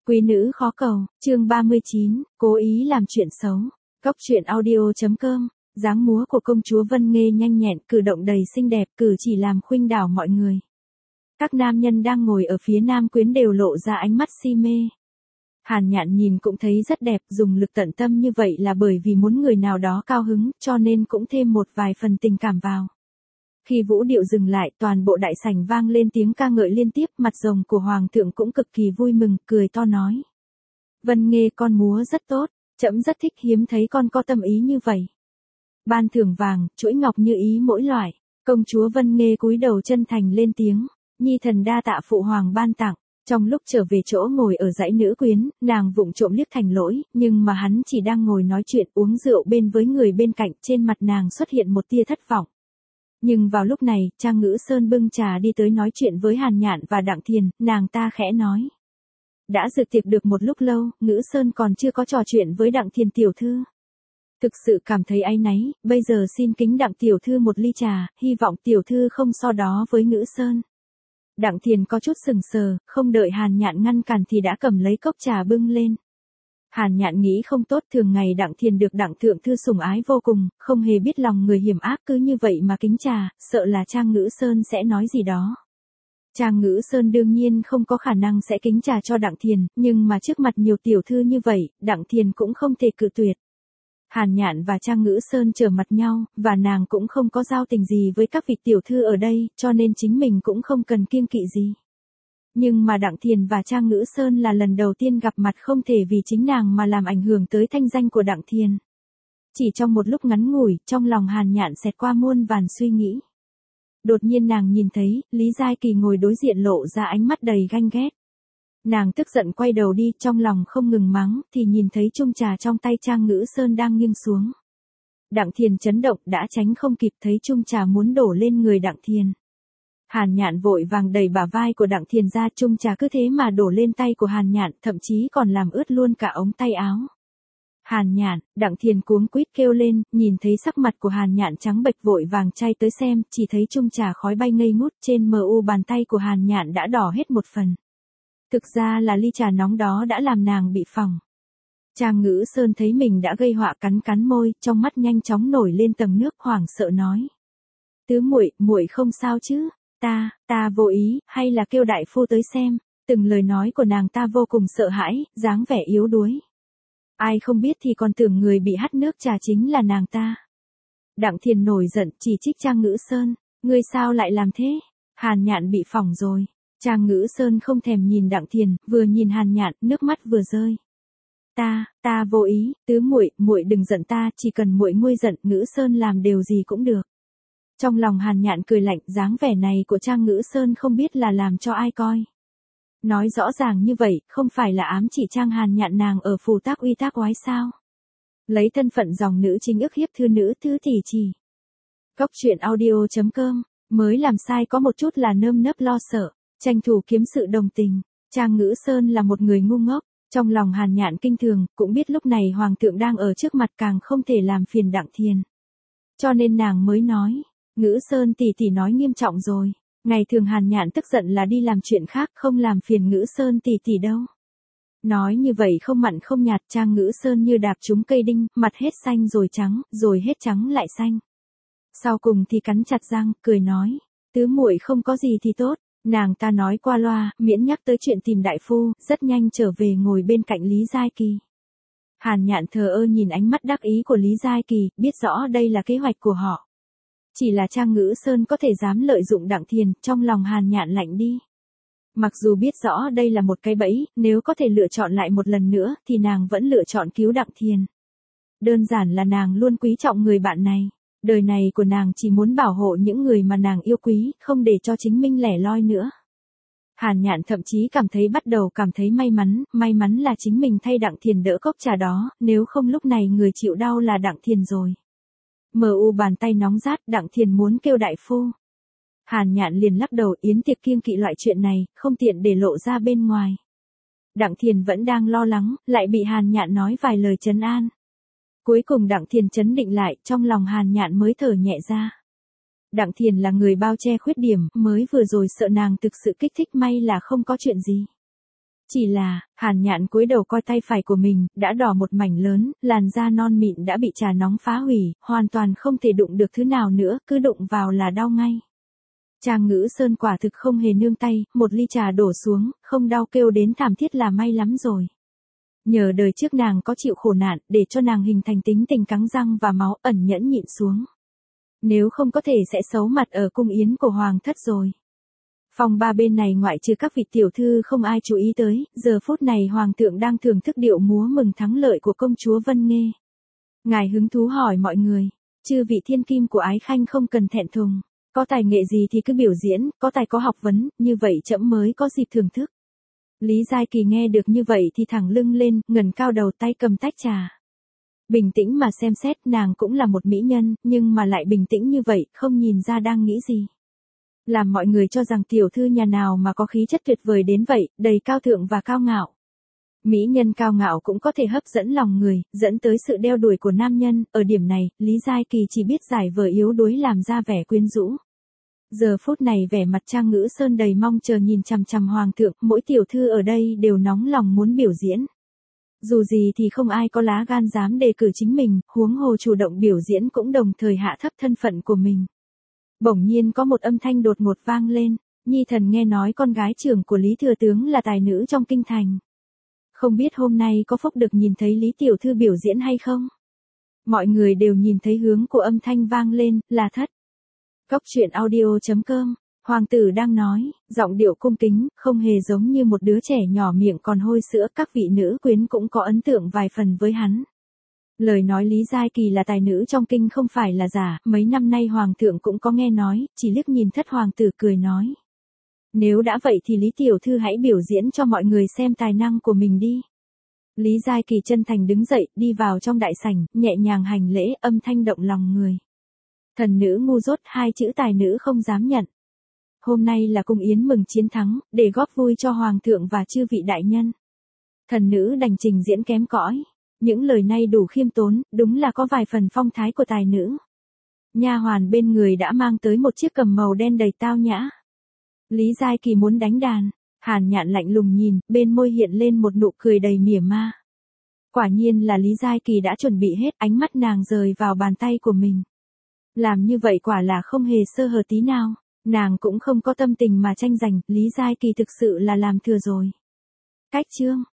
Quý nữ khó cầu, chương 39, cố ý làm chuyện xấu. Cóc truyện audio.com, dáng múa của công chúa Vân Nghê nhanh nhẹn, cử động đầy xinh đẹp, cử chỉ làm khuynh đảo mọi người. Các nam nhân đang ngồi ở phía nam quyến đều lộ ra ánh mắt si mê. Hàn Nhạn nhìn cũng thấy rất đẹp, dùng lực tận tâm như vậy là bởi vì muốn người nào đó cao hứng, cho nên cũng thêm một vài phần tình cảm vào. Khi vũ điệu dừng lại, toàn bộ đại sảnh vang lên tiếng ca ngợi liên tiếp, mặt rồng của hoàng thượng cũng cực kỳ vui mừng, cười to nói: Vân Nghê con múa rất tốt, trẫm rất thích, hiếm thấy con có tâm ý như vậy. Ban thưởng vàng, chuỗi ngọc như ý mỗi loại. Công chúa Vân Nghê cúi đầu chân thành lên tiếng: Nhi thần đa tạ phụ hoàng ban tặng. Trong lúc trở về chỗ ngồi ở dãy nữ quyến, nàng vụng trộm liếc Thành Lỗi, nhưng mà hắn chỉ đang ngồi nói chuyện uống rượu bên với người bên cạnh, trên mặt nàng xuất hiện một tia thất vọng. Nhưng vào lúc này, Trang Ngữ Sơn bưng trà đi tới nói chuyện với Hàn Nhạn và Đặng Thiền, nàng ta khẽ nói: Đã dự tiệc được một lúc lâu, Ngữ Sơn còn chưa có trò chuyện với Đặng Thiền tiểu thư. Thực sự cảm thấy áy náy, bây giờ xin kính Đặng tiểu thư một ly trà, hy vọng tiểu thư không so đó với Ngữ Sơn. Đặng Thiền có chút sừng sờ, không đợi Hàn Nhạn ngăn cản thì đã cầm lấy cốc trà bưng lên. Hàn Nhạn nghĩ không tốt, thường ngày Đặng Thiền được Đặng thượng thư sủng ái vô cùng, không hề biết lòng người hiểm ác, cứ như vậy mà kính trà, sợ là Trang Ngữ Sơn sẽ nói gì đó. Trang Ngữ Sơn đương nhiên không có khả năng sẽ kính trà cho Đặng Thiền, nhưng mà trước mặt nhiều tiểu thư như vậy, Đặng Thiền cũng không thể cự tuyệt. Hàn Nhạn và Trang Ngữ Sơn trở mặt nhau, và nàng cũng không có giao tình gì với các vị tiểu thư ở đây, cho nên chính mình cũng không cần kiêng kỵ gì. Nhưng mà Đặng Thiền và Trang Ngữ Sơn là lần đầu tiên gặp mặt, không thể vì chính nàng mà làm ảnh hưởng tới thanh danh của Đặng Thiền. Chỉ trong một lúc ngắn ngủi, trong lòng Hàn Nhạn xẹt qua muôn vàn suy nghĩ. Đột nhiên nàng nhìn thấy, Lý Giai Kỳ ngồi đối diện lộ ra ánh mắt đầy ganh ghét. Nàng tức giận quay đầu đi, trong lòng không ngừng mắng, thì nhìn thấy chung trà trong tay Trang Ngữ Sơn đang nghiêng xuống. Đặng Thiền chấn động, đã tránh không kịp, thấy chung trà muốn đổ lên người Đặng Thiền. Hàn Nhạn vội vàng đẩy bả vai của Đặng Thiền ra, chung trà cứ thế mà đổ lên tay của Hàn Nhạn, thậm chí còn làm ướt luôn cả ống tay áo. Hàn Nhạn, Đặng Thiền cuống quýt kêu lên, nhìn thấy sắc mặt của Hàn Nhạn trắng bệch vội vàng chay tới xem, chỉ thấy chung trà khói bay ngây ngút, trên mu bàn tay của Hàn Nhạn đã đỏ hết một phần. Thực ra là ly trà nóng đó đã làm nàng bị phỏng. Trang Ngữ Sơn thấy mình đã gây họa, cắn cắn môi, trong mắt nhanh chóng nổi lên tầng nước, hoảng sợ nói: Tứ muội, muội không sao chứ? Ta vô ý, hay là kêu đại phu tới xem? Từng lời nói của nàng ta vô cùng sợ hãi, dáng vẻ yếu đuối. Ai không biết thì còn tưởng người bị hắt nước trà chính là nàng ta. Đặng Thiền nổi giận, chỉ trích Trang Ngữ Sơn: Ngươi sao lại làm thế? Hàn Nhạn bị phỏng rồi. Trang Ngữ Sơn không thèm nhìn Đặng Thiền, vừa nhìn Hàn Nhạn, nước mắt vừa rơi. Ta vô ý, tứ muội, muội đừng giận ta, chỉ cần muội nguôi giận, Ngữ Sơn làm điều gì cũng được. Trong lòng Hàn Nhạn cười lạnh, dáng vẻ này của Trang Ngữ Sơn không biết là làm cho ai coi. Nói rõ ràng như vậy, không phải là ám chỉ Trang Hàn Nhạn nàng ở phù tác uy tác oái sao? Lấy thân phận dòng nữ chính ức hiếp thư nữ thứ tỷ chỉ. Cóc truyện audio.com, mới làm sai có một chút là nơm nớp lo sợ, tranh thủ kiếm sự đồng tình. Trang Ngữ Sơn là một người ngu ngốc, trong lòng Hàn Nhạn kinh thường, cũng biết lúc này hoàng thượng đang ở trước mặt, càng không thể làm phiền Đặng Thiền. Cho nên nàng mới nói: Ngữ Sơn tỷ tỷ nói nghiêm trọng rồi. Ngày thường Hàn Nhạn tức giận là đi làm chuyện khác, không làm phiền Ngữ Sơn tỷ tỷ đâu. Nói như vậy không mặn không nhạt, Trang Ngữ Sơn như đạp trúng cây đinh, mặt hết xanh rồi trắng, rồi hết trắng lại xanh. Sau cùng thì cắn chặt răng, cười nói: Tứ muội không có gì thì tốt. Nàng ta nói qua loa, miễn nhắc tới chuyện tìm đại phu, rất nhanh trở về ngồi bên cạnh Lý Giai Kỳ. Hàn Nhạn thờ ơ nhìn ánh mắt đắc ý của Lý Giai Kỳ, biết rõ đây là kế hoạch của họ. Chỉ là Trang Ngữ Sơn có thể dám lợi dụng Đặng Thiền, trong lòng Hàn Nhạn lạnh đi. Mặc dù biết rõ đây là một cái bẫy, nếu có thể lựa chọn lại một lần nữa, thì nàng vẫn lựa chọn cứu Đặng Thiền. Đơn giản là nàng luôn quý trọng người bạn này. Đời này của nàng chỉ muốn bảo hộ những người mà nàng yêu quý, không để cho chính mình lẻ loi nữa. Hàn Nhạn thậm chí bắt đầu cảm thấy may mắn là chính mình thay Đặng Thiền đỡ cốc trà đó, nếu không lúc này người chịu đau là Đặng Thiền rồi. Mu bàn tay nóng rát, Đặng Thiền muốn kêu đại phu. Hàn Nhạn liền lắc đầu, yến tiệc kiêng kỵ loại chuyện này, không tiện để lộ ra bên ngoài. Đặng Thiền vẫn đang lo lắng, lại bị Hàn Nhạn nói vài lời trấn an. Cuối cùng Đặng Thiền trấn định lại, trong lòng Hàn Nhạn mới thở nhẹ ra. Đặng Thiền là người bao che khuyết điểm, mới vừa rồi sợ nàng thực sự kích thích, may là không có chuyện gì. Chỉ là, Hàn Nhạn cúi đầu coi tay phải của mình, đã đỏ một mảnh lớn, làn da non mịn đã bị trà nóng phá hủy, hoàn toàn không thể đụng được thứ nào nữa, cứ đụng vào là đau ngay. Trang Ngữ Sơn quả thực không hề nương tay, một ly trà đổ xuống, không đau kêu đến thảm thiết là may lắm rồi. Nhờ đời trước nàng có chịu khổ nạn, để cho nàng hình thành tính tình cắn răng và máu ẩn nhẫn nhịn xuống. Nếu không có thể sẽ xấu mặt ở cung yến của hoàng thất rồi. Phòng ba bên này ngoại trừ các vị tiểu thư không ai chú ý tới, giờ phút này hoàng thượng đang thưởng thức điệu múa mừng thắng lợi của công chúa Vân Nghê. Ngài hứng thú hỏi mọi người, chư vị thiên kim của Ái Khanh không cần thẹn thùng, có tài nghệ gì thì cứ biểu diễn, có tài có học vấn, như vậy trẫm mới có dịp thưởng thức. Lý Giai Kỳ nghe được như vậy thì thẳng lưng lên, ngẩng cao đầu tay cầm tách trà. Bình tĩnh mà xem xét, nàng cũng là một mỹ nhân, nhưng mà lại bình tĩnh như vậy, không nhìn ra đang nghĩ gì. Làm mọi người cho rằng tiểu thư nhà nào mà có khí chất tuyệt vời đến vậy, đầy cao thượng và cao ngạo. Mỹ nhân cao ngạo cũng có thể hấp dẫn lòng người, dẫn tới sự đeo đuổi của nam nhân, ở điểm này, Lý Giai Kỳ chỉ biết giải vờ yếu đuối làm ra vẻ quyến rũ. Giờ phút này vẻ mặt Trang Ngữ Sơn đầy mong chờ nhìn chằm chằm hoàng thượng, mỗi tiểu thư ở đây đều nóng lòng muốn biểu diễn. Dù gì thì không ai có lá gan dám đề cử chính mình, huống hồ chủ động biểu diễn cũng đồng thời hạ thấp thân phận của mình. Bỗng nhiên có một âm thanh đột ngột vang lên, Nhi thần nghe nói con gái trưởng của Lý Thừa Tướng là tài nữ trong kinh thành. Không biết hôm nay có phúc được nhìn thấy Lý Tiểu Thư biểu diễn hay không? Mọi người đều nhìn thấy hướng của âm thanh vang lên, là Thất. Cốc truyện audio.com, hoàng tử đang nói, giọng điệu cung kính, không hề giống như một đứa trẻ nhỏ miệng còn hôi sữa, các vị nữ quyến cũng có ấn tượng vài phần với hắn. Lời nói Lý Giai Kỳ là tài nữ trong kinh không phải là giả, mấy năm nay hoàng thượng cũng có nghe nói, chỉ liếc nhìn Thất hoàng tử cười nói. Nếu đã vậy thì Lý Tiểu Thư hãy biểu diễn cho mọi người xem tài năng của mình đi. Lý Giai Kỳ chân thành đứng dậy, đi vào trong đại sảnh, nhẹ nhàng hành lễ, âm thanh động lòng người. Thần nữ ngu dốt, hai chữ tài nữ không dám nhận. Hôm nay là cung yến mừng chiến thắng, để góp vui cho hoàng thượng và chư vị đại nhân. Thần nữ đành trình diễn kém cỏi. Những lời này đủ khiêm tốn, đúng là có vài phần phong thái của tài nữ. Nha hoàn bên người đã mang tới một chiếc cầm màu đen đầy tao nhã. Lý Giai Kỳ muốn đánh đàn, Hàn Nhạn lạnh lùng nhìn, bên môi hiện lên một nụ cười đầy mỉa ma. Quả nhiên là Lý Giai Kỳ đã chuẩn bị hết, ánh mắt nàng rời vào bàn tay của mình. Làm như vậy quả là không hề sơ hở tí nào, nàng cũng không có tâm tình mà tranh giành, Lý Giai Kỳ thực sự là làm thừa rồi. Cách chương